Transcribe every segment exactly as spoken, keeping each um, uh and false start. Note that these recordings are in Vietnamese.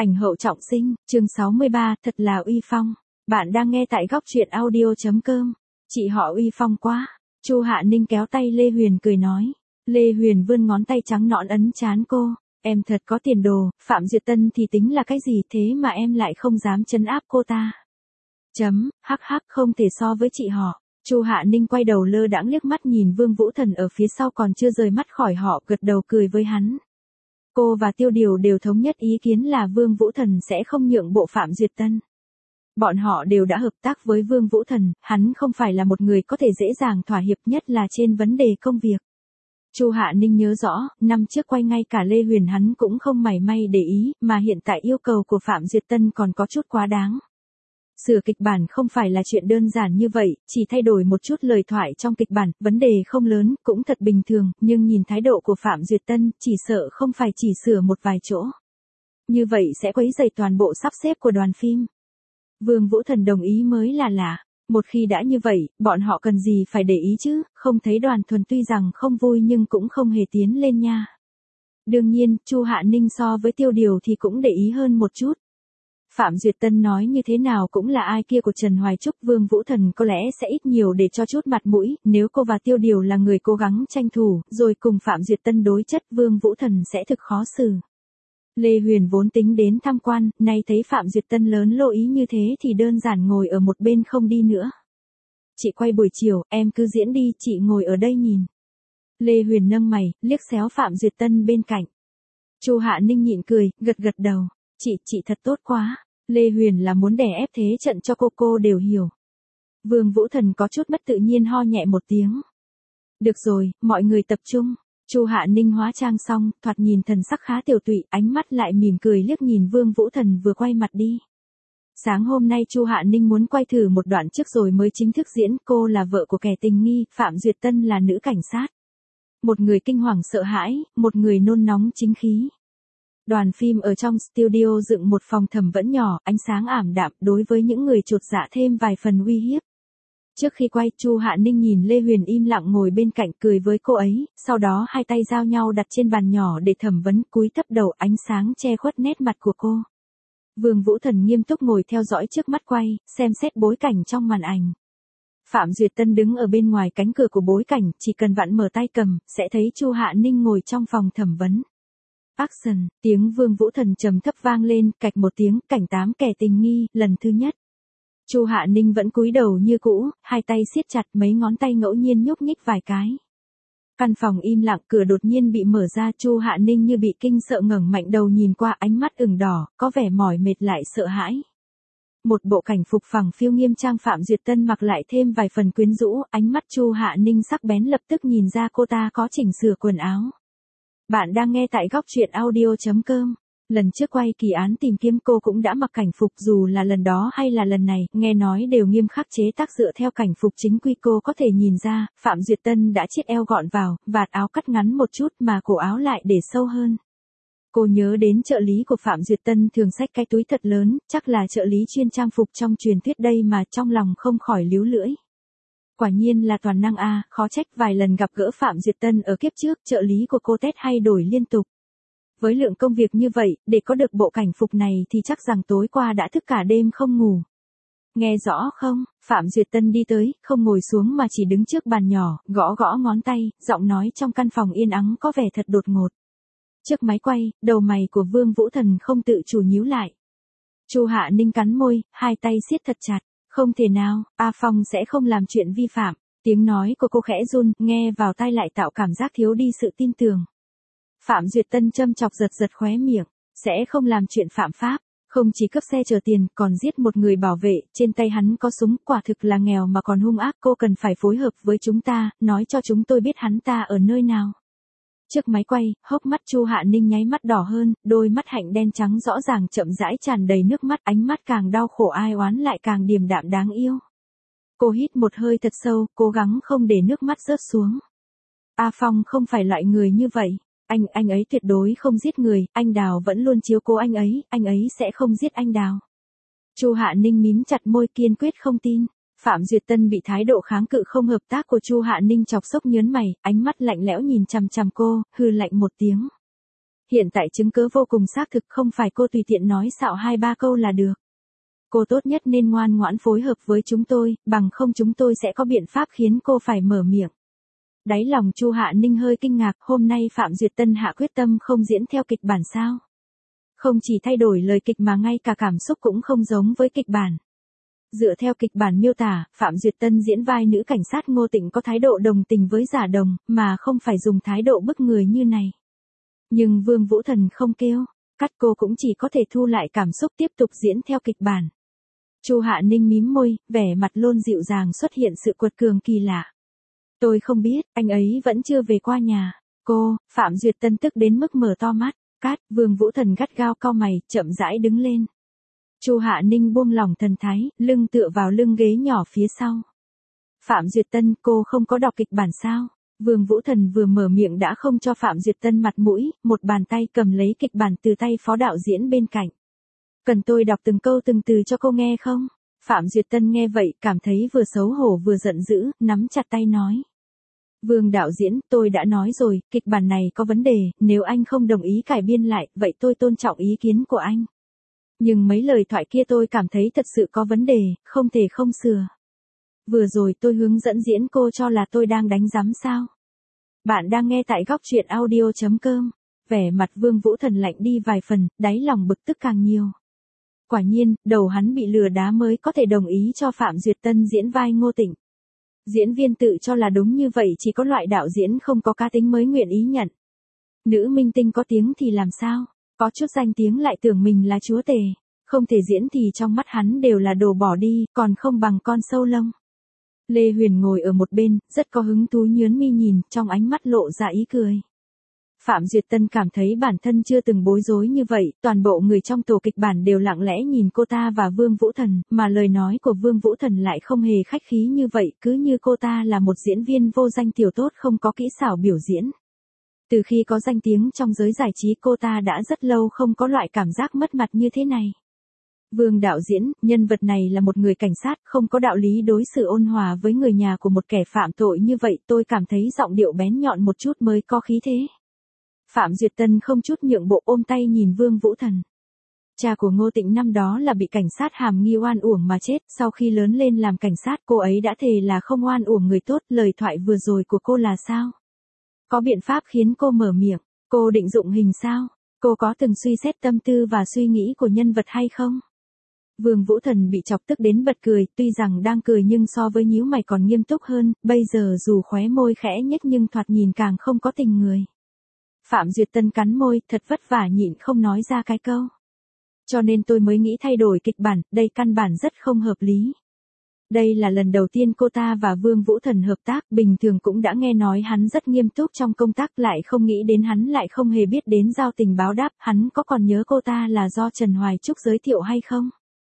Ảnh hậu trọng sinh, chương sáu mươi ba, thật là uy phong. Bạn đang nghe tại góc truyện audio chấm com. Chị họ uy phong quá. Chu Hạ Ninh kéo tay Lê Huyền cười nói. Lê Huyền vươn ngón tay trắng nõn ấn trán cô. Em thật có tiền đồ, Phạm Duyệt Tân thì tính là cái gì thế mà em lại không dám trấn áp cô ta. Chấm, hắc hắc không thể so với chị họ. Chu Hạ Ninh quay đầu lơ đãng liếc mắt nhìn Vương Vũ Thần ở phía sau còn chưa rời mắt khỏi họ, gật đầu cười với hắn. Cô và Tiêu Điều đều thống nhất ý kiến là Vương Vũ Thần sẽ không nhượng bộ Phạm Duyệt Tân. Bọn họ đều đã hợp tác với Vương Vũ Thần, hắn không phải là một người có thể dễ dàng thỏa hiệp, nhất là trên vấn đề công việc. Chu Hạ Ninh nhớ rõ, năm trước quay ngay cả Lê Huyền hắn cũng không mảy may để ý, mà hiện tại yêu cầu của Phạm Duyệt Tân còn có chút quá đáng. Sửa kịch bản không phải là chuyện đơn giản như vậy, chỉ thay đổi một chút lời thoại trong kịch bản, vấn đề không lớn, cũng thật bình thường, nhưng nhìn thái độ của Phạm Duyệt Tân, chỉ sợ không phải chỉ sửa một vài chỗ. Như vậy sẽ quấy rầy toàn bộ sắp xếp của đoàn phim. Vương Vũ Thần đồng ý mới là lạ. Một khi đã như vậy, bọn họ cần gì phải để ý chứ, không thấy Đoàn Thuần tuy rằng không vui nhưng cũng không hề tiến lên nha. Đương nhiên, Chu Hạ Ninh so với Tiêu Điều thì cũng để ý hơn một chút. Phạm Duyệt Tân nói như thế nào cũng là ai kia của Trần Hoài Trúc, Vương Vũ Thần có lẽ sẽ ít nhiều để cho chút mặt mũi, nếu cô và Tiêu Điều là người cố gắng tranh thủ, rồi cùng Phạm Duyệt Tân đối chất, Vương Vũ Thần sẽ thực khó xử. Lê Huyền vốn tính đến tham quan, nay thấy Phạm Duyệt Tân lớn lộ ý như thế thì đơn giản ngồi ở một bên không đi nữa. Chị quay buổi chiều, em cứ diễn đi, chị ngồi ở đây nhìn. Lê Huyền nâng mày, liếc xéo Phạm Duyệt Tân bên cạnh. Chu Hạ Ninh nhịn cười, gật gật đầu. Chị, chị thật tốt quá. Lê Huyền là muốn đè ép thế trận cho cô cô đều hiểu. Vương Vũ Thần có chút mất tự nhiên ho nhẹ một tiếng. Được rồi, mọi người tập trung. Chu Hạ Ninh hóa trang xong, thoạt nhìn thần sắc khá tiểu tụy, ánh mắt lại mỉm cười liếc nhìn Vương Vũ Thần vừa quay mặt đi. Sáng hôm nay Chu Hạ Ninh muốn quay thử một đoạn trước rồi mới chính thức diễn, cô là vợ của kẻ tình nghi, Phạm Duyệt Tân là nữ cảnh sát. Một người kinh hoàng sợ hãi, một người nôn nóng chính khí. Đoàn phim ở trong studio dựng một phòng thẩm vẫn nhỏ, ánh sáng ảm đạm, đối với những người chột dạ thêm vài phần uy hiếp. Trước khi quay, Chu Hạ Ninh nhìn Lê Huyền im lặng ngồi bên cạnh cười với cô ấy, sau đó hai tay giao nhau đặt trên bàn nhỏ để thẩm vấn, cúi thấp đầu, ánh sáng che khuất nét mặt của cô. Vương Vũ Thần nghiêm túc ngồi theo dõi trước mắt quay, xem xét bối cảnh trong màn ảnh. Phạm Duyệt Tân đứng ở bên ngoài cánh cửa của bối cảnh, chỉ cần vặn mở tay cầm, sẽ thấy Chu Hạ Ninh ngồi trong phòng thẩm vấn. Action, tiếng Vương Vũ Thần trầm thấp vang lên, cạch một tiếng, cảnh tám kẻ tình nghi, lần thứ nhất. Chu Hạ Ninh vẫn cúi đầu như cũ, hai tay siết chặt, mấy ngón tay ngẫu nhiên nhúc nhích vài cái. Căn phòng im lặng, cửa đột nhiên bị mở ra, Chu Hạ Ninh như bị kinh sợ ngẩng mạnh đầu nhìn qua, ánh mắt ửng đỏ, có vẻ mỏi mệt lại sợ hãi. Một bộ cảnh phục phẳng phiu nghiêm trang Phạm Duyệt Tân mặc lại thêm vài phần quyến rũ, ánh mắt Chu Hạ Ninh sắc bén lập tức nhìn ra cô ta có chỉnh sửa quần áo. Bạn đang nghe tại góc truyện audio chấm com. Lần trước quay kỳ án tìm kiếm cô cũng đã mặc cảnh phục, dù là lần đó hay là lần này, nghe nói đều nghiêm khắc chế tác dựa theo cảnh phục chính quy. Cô có thể nhìn ra, Phạm Duyệt Tân đã chiết eo gọn vào, vạt áo cắt ngắn một chút mà cổ áo lại để sâu hơn. Cô nhớ đến trợ lý của Phạm Duyệt Tân thường xách cái túi thật lớn, chắc là trợ lý chuyên trang phục trong truyền thuyết đây mà, trong lòng không khỏi líu lưỡi. Quả nhiên là toàn năng a, khó trách vài lần gặp gỡ Phạm Duyệt Tân ở kiếp trước, trợ lý của cô test hay đổi liên tục. Với lượng công việc như vậy, để có được bộ cảnh phục này thì chắc rằng tối qua đã thức cả đêm không ngủ. Nghe rõ không? Phạm Duyệt Tân đi tới, không ngồi xuống mà chỉ đứng trước bàn nhỏ, gõ gõ ngón tay, giọng nói trong căn phòng yên ắng có vẻ thật đột ngột. Trước máy quay, đầu mày của Vương Vũ Thần không tự chủ nhíu lại. Chu Hạ Ninh cắn môi, hai tay siết thật chặt. Không thể nào, A Phong sẽ không làm chuyện vi phạm. Tiếng nói của cô khẽ run, nghe vào tai lại tạo cảm giác thiếu đi sự tin tưởng. Phạm Duyệt Tân châm chọc giật giật khóe miệng, sẽ không làm chuyện phạm pháp, không chỉ cướp xe chở tiền, còn giết một người bảo vệ, trên tay hắn có súng, quả thực là nghèo mà còn hung ác, cô cần phải phối hợp với chúng ta, nói cho chúng tôi biết hắn ta ở nơi nào. Trước máy quay, hốc mắt Chu Hạ Ninh nháy mắt đỏ hơn, đôi mắt hạnh đen trắng rõ ràng chậm rãi tràn đầy nước mắt, ánh mắt càng đau khổ ai oán lại càng điềm đạm đáng yêu. Cô hít một hơi thật sâu, cố gắng không để nước mắt rớt xuống. A Phong không phải loại người như vậy. Anh, anh ấy tuyệt đối không giết người, anh Đào vẫn luôn chiếu cố anh ấy, anh ấy sẽ không giết anh Đào. Chu Hạ Ninh mím chặt môi kiên quyết không tin. Phạm Duyệt Tân bị thái độ kháng cự không hợp tác của Chu Hạ Ninh chọc sốc nhớn mày, ánh mắt lạnh lẽo nhìn chằm chằm cô, hừ lạnh một tiếng. Hiện tại chứng cứ vô cùng xác thực, không phải cô tùy tiện nói xạo hai ba câu là được. Cô tốt nhất nên ngoan ngoãn phối hợp với chúng tôi, bằng không chúng tôi sẽ có biện pháp khiến cô phải mở miệng. Đáy lòng Chu Hạ Ninh hơi kinh ngạc, hôm nay Phạm Duyệt Tân hạ quyết tâm không diễn theo kịch bản sao? Không chỉ thay đổi lời kịch mà ngay cả cảm xúc cũng không giống với kịch bản. Dựa theo kịch bản miêu tả, Phạm Duyệt Tân diễn vai nữ cảnh sát Ngô Tịnh có thái độ đồng tình với Giả Đồng, mà không phải dùng thái độ bức người như này. Nhưng Vương Vũ Thần không kêu, cắt cô cũng chỉ có thể thu lại cảm xúc tiếp tục diễn theo kịch bản. Chu Hạ Ninh mím môi, vẻ mặt luôn dịu dàng xuất hiện sự quật cường kỳ lạ. Tôi không biết, anh ấy vẫn chưa về qua nhà. Cô, Phạm Duyệt Tân tức đến mức mở to mắt. Cát, Vương Vũ Thần gắt gao cau mày, chậm rãi đứng lên. Chu Hạ Ninh buông lỏng thần thái, lưng tựa vào lưng ghế nhỏ phía sau. Phạm Duyệt Tân, cô không có đọc kịch bản sao? Vương Vũ Thần vừa mở miệng đã không cho Phạm Duyệt Tân mặt mũi, một bàn tay cầm lấy kịch bản từ tay phó đạo diễn bên cạnh. Cần tôi đọc từng câu từng từ cho cô nghe không? Phạm Duyệt Tân nghe vậy, cảm thấy vừa xấu hổ vừa giận dữ, nắm chặt tay nói. Vương đạo diễn, tôi đã nói rồi, kịch bản này có vấn đề, nếu anh không đồng ý cải biên lại, vậy tôi tôn trọng ý kiến của anh. Nhưng mấy lời thoại kia tôi cảm thấy thật sự có vấn đề, không thể không sửa. Vừa rồi tôi hướng dẫn diễn cô cho là tôi đang đánh giám sao? Bạn đang nghe tại góc truyện audio chấm com. Vẻ mặt Vương Vũ Thần lạnh đi vài phần, đáy lòng bực tức càng nhiều. Quả nhiên, đầu hắn bị lừa đá mới có thể đồng ý cho Phạm Duyệt Tân diễn vai Ngô Tịnh. Diễn viên tự cho là đúng như vậy, chỉ có loại đạo diễn không có cá tính mới nguyện ý nhận. Nữ minh tinh có tiếng thì làm sao? Có chút danh tiếng lại tưởng mình là chúa tể. Không thể diễn thì trong mắt hắn đều là đồ bỏ đi, còn không bằng con sâu lông. Lê Huyền ngồi ở một bên, rất có hứng thú nhướng mi nhìn, trong ánh mắt lộ ra ý cười. Phạm Duyệt Tân cảm thấy bản thân chưa từng bối rối như vậy, toàn bộ người trong tổ kịch bản đều lặng lẽ nhìn cô ta và Vương Vũ Thần, mà lời nói của Vương Vũ Thần lại không hề khách khí như vậy, cứ như cô ta là một diễn viên vô danh tiểu tốt không có kỹ xảo biểu diễn. Từ khi có danh tiếng trong giới giải trí cô ta đã rất lâu không có loại cảm giác mất mặt như thế này. Vương đạo diễn, nhân vật này là một người cảnh sát, không có đạo lý đối xử ôn hòa với người nhà của một kẻ phạm tội như vậy, tôi cảm thấy giọng điệu bén nhọn một chút mới có khí thế. Phạm Duyệt Tân không chút nhượng bộ ôm tay nhìn Vương Vũ Thần. Cha của Ngô Tịnh năm đó là bị cảnh sát hàm nghi oan uổng mà chết, sau khi lớn lên làm cảnh sát cô ấy đã thề là không oan uổng người tốt, lời thoại vừa rồi của cô là sao? Có biện pháp khiến cô mở miệng, cô định dụng hình sao? Cô có từng suy xét tâm tư và suy nghĩ của nhân vật hay không? Vương Vũ Thần bị chọc tức đến bật cười, tuy rằng đang cười nhưng so với nhíu mày còn nghiêm túc hơn, bây giờ dù khóe môi khẽ nhếch nhưng thoạt nhìn càng không có tình người. Phạm Duyệt Tân cắn môi, thật vất vả nhịn không nói ra cái câu. Cho nên tôi mới nghĩ thay đổi kịch bản, đây căn bản rất không hợp lý. Đây là lần đầu tiên cô ta và Vương Vũ Thần hợp tác, bình thường cũng đã nghe nói hắn rất nghiêm túc trong công tác, lại không nghĩ đến hắn lại không hề biết đến giao tình báo đáp, hắn có còn nhớ cô ta là do Trần Hoài Trúc giới thiệu hay không?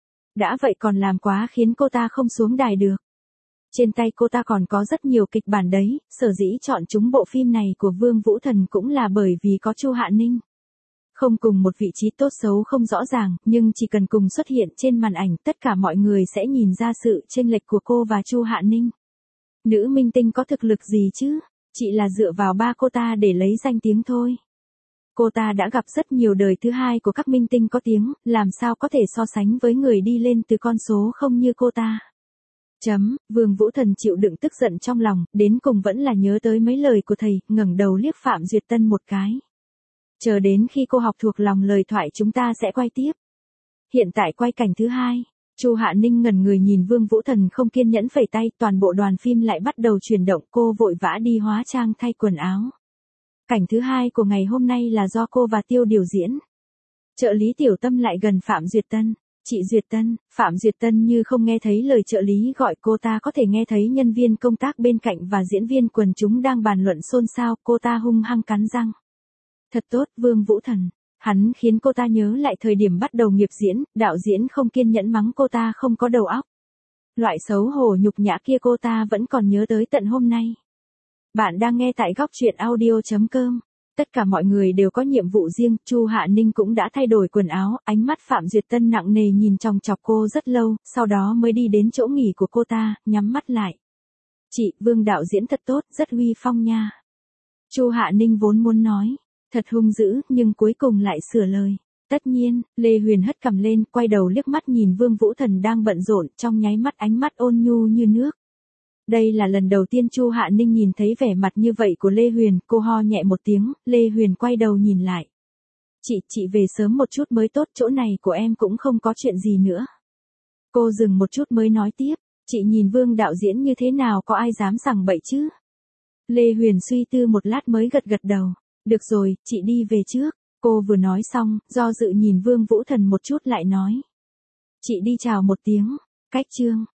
Đã vậy còn làm quá khiến cô ta không xuống đài được. Trên tay cô ta còn có rất nhiều kịch bản đấy, sở dĩ chọn chúng bộ phim này của Vương Vũ Thần cũng là bởi vì có Chu Hạ Ninh. Không cùng một vị trí tốt xấu không rõ ràng, nhưng chỉ cần cùng xuất hiện trên màn ảnh, tất cả mọi người sẽ nhìn ra sự chênh lệch của cô và Chu Hạ Ninh. Nữ minh tinh có thực lực gì chứ? Chỉ là dựa vào ba cô ta để lấy danh tiếng thôi. Cô ta đã gặp rất nhiều đời thứ hai của các minh tinh có tiếng, làm sao có thể so sánh với người đi lên từ con số không như cô ta. Chấm, Vương Vũ Thần chịu đựng tức giận trong lòng, đến cùng vẫn là nhớ tới mấy lời của thầy, ngẩng đầu liếc Phạm Duyệt Tân một cái. Chờ đến khi cô học thuộc lòng lời thoại chúng ta sẽ quay tiếp. Hiện tại quay cảnh thứ hai, Chu Hạ Ninh ngẩn người nhìn Vương Vũ Thần không kiên nhẫn phẩy tay, toàn bộ đoàn phim lại bắt đầu chuyển động, cô vội vã đi hóa trang thay quần áo. Cảnh thứ hai của ngày hôm nay là do cô và Tiêu điều diễn. Trợ lý Tiểu Tâm lại gần Phạm Duyệt Tân. Chị Duyệt Tân, Phạm Duyệt Tân như không nghe thấy lời trợ lý gọi, cô ta có thể nghe thấy nhân viên công tác bên cạnh và diễn viên quần chúng đang bàn luận xôn xao, cô ta hung hăng cắn răng. Thật tốt, Vương Vũ Thần. Hắn khiến cô ta nhớ lại thời điểm bắt đầu nghiệp diễn, đạo diễn không kiên nhẫn mắng cô ta không có đầu óc. Loại xấu hổ nhục nhã kia cô ta vẫn còn nhớ tới tận hôm nay. Bạn đang nghe tại góc truyện audio chấm com. Tất cả mọi người đều có nhiệm vụ riêng, Chu Hạ Ninh cũng đã thay đổi quần áo, ánh mắt Phạm Duyệt Tân nặng nề nhìn chòng chọc cô rất lâu, sau đó mới đi đến chỗ nghỉ của cô ta, nhắm mắt lại. Chị, Vương đạo diễn thật tốt, rất uy phong nha. Chu Hạ Ninh vốn muốn nói, Thật hung dữ, nhưng cuối cùng lại sửa lời. Tất nhiên, Lê Huyền hất cằm lên, quay đầu liếc mắt nhìn Vương Vũ Thần đang bận rộn, trong nháy mắt ánh mắt ôn nhu như nước. Đây là lần đầu tiên Chu Hạ Ninh nhìn thấy vẻ mặt như vậy của Lê Huyền, cô ho nhẹ một tiếng, Lê Huyền quay đầu nhìn lại. Chị, chị về sớm một chút mới tốt, chỗ này của em cũng không có chuyện gì nữa. Cô dừng một chút mới nói tiếp, chị nhìn Vương đạo diễn như thế nào, có ai dám sằng bậy chứ? Lê Huyền suy tư một lát mới gật gật đầu, được rồi, chị đi về trước. Cô vừa nói xong, do dự nhìn Vương Vũ Thần một chút lại nói. Chị đi chào một tiếng, cách chương.